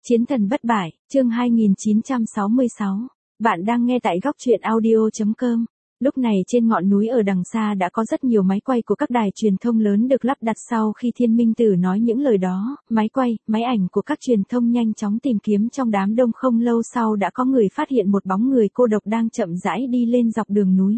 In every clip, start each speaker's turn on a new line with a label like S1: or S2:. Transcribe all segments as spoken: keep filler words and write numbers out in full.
S1: Chiến thần bất bại, chương hai nghìn chín trăm sáu mươi sáu. Bạn đang nghe tại góc truyện audio chấm com. Lúc này trên ngọn núi ở đằng xa đã có rất nhiều máy quay của các đài truyền thông lớn được lắp đặt sau khi Thiên Minh Tử nói những lời đó. Máy quay, máy ảnh của các truyền thông nhanh chóng tìm kiếm trong đám đông, không lâu sau đã có người phát hiện một bóng người cô độc đang chậm rãi đi lên dọc đường núi.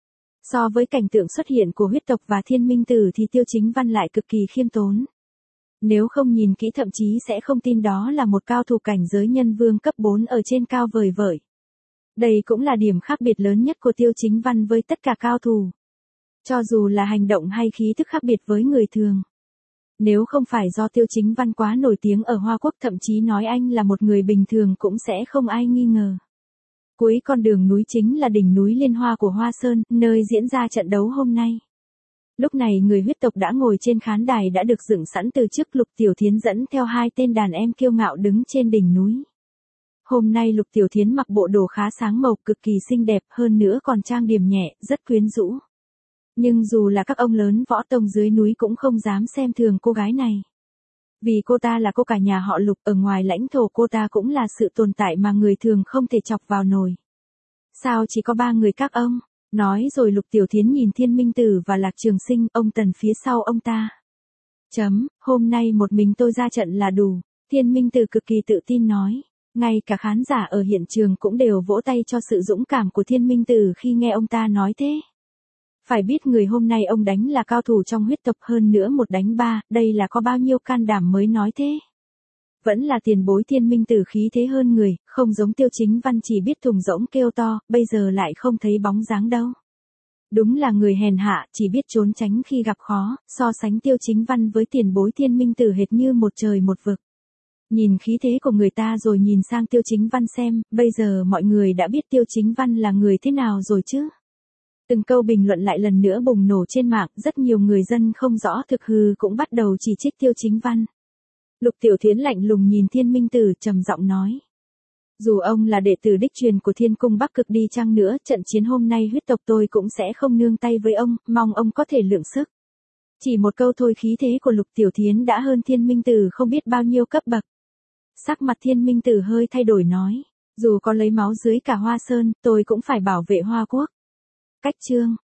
S1: So với cảnh tượng xuất hiện của huyết tộc và Thiên Minh Tử thì Tiêu Chính Văn lại cực kỳ khiêm tốn. Nếu không nhìn kỹ thậm chí sẽ không tin đó là một cao thủ cảnh giới nhân vương cấp bốn ở trên cao vời vợi. Đây cũng là điểm khác biệt lớn nhất của Tiêu Chính Văn với tất cả cao thủ. Cho dù là hành động hay khí thức khác biệt với người thường. Nếu không phải do Tiêu Chính Văn quá nổi tiếng ở Hoa Quốc, thậm chí nói anh là một người bình thường cũng sẽ không ai nghi ngờ. Cuối con đường núi chính là đỉnh núi Liên Hoa của Hoa Sơn, nơi diễn ra trận đấu hôm nay. Lúc này người huyết tộc đã ngồi trên khán đài đã được dựng sẵn từ trước. Lục Tiểu Thiến dẫn theo hai tên đàn em kiêu ngạo đứng trên đỉnh núi. Hôm nay Lục Tiểu Thiến mặc bộ đồ khá sáng màu, cực kỳ xinh đẹp, hơn nữa còn trang điểm nhẹ, rất quyến rũ. Nhưng dù là các ông lớn võ tông dưới núi cũng không dám xem thường cô gái này. Vì cô ta là cô cả nhà họ Lục, ở ngoài lãnh thổ cô ta cũng là sự tồn tại mà người thường không thể chọc vào nổi. Sao chỉ có ba người các ông? Nói rồi Lục Tiểu Thiến nhìn Thiên Minh Tử và Lạc Trường Sinh, ông Tần phía sau ông ta. Chấm, hôm nay một mình tôi ra trận là đủ. Thiên Minh Tử cực kỳ tự tin nói. Ngay cả khán giả ở hiện trường cũng đều vỗ tay cho sự dũng cảm của Thiên Minh Tử khi nghe ông ta nói thế. Phải biết người hôm nay ông đánh là cao thủ trong huyết tộc, hơn nữa một đánh ba, đây là có bao nhiêu can đảm mới nói thế. Vẫn là tiền bối Thiên Minh Tử khí thế hơn người, không giống Tiêu Chính Văn chỉ biết thùng rỗng kêu to, bây giờ lại không thấy bóng dáng đâu. Đúng là người hèn hạ, chỉ biết trốn tránh khi gặp khó, so sánh Tiêu Chính Văn với tiền bối Thiên Minh Tử hệt như một trời một vực. Nhìn khí thế của người ta rồi nhìn sang Tiêu Chính Văn xem, bây giờ mọi người đã biết Tiêu Chính Văn là người thế nào rồi chứ. Từng câu bình luận lại lần nữa bùng nổ trên mạng, rất nhiều người dân không rõ thực hư cũng bắt đầu chỉ trích Tiêu Chính Văn. Lục Tiểu Thiến lạnh lùng nhìn Thiên Minh Tử trầm giọng nói. Dù ông là đệ tử đích truyền của Thiên Cung Bắc Cực đi chăng nữa, trận chiến hôm nay huyết tộc tôi cũng sẽ không nương tay với ông, mong ông có thể lượng sức. Chỉ một câu thôi khí thế của Lục Tiểu Thiến đã hơn Thiên Minh Tử không biết bao nhiêu cấp bậc. Sắc mặt Thiên Minh Tử hơi thay đổi nói. Dù có lấy máu dưới cả Hoa Sơn, tôi cũng phải bảo vệ Hoa Quốc. Cách chương,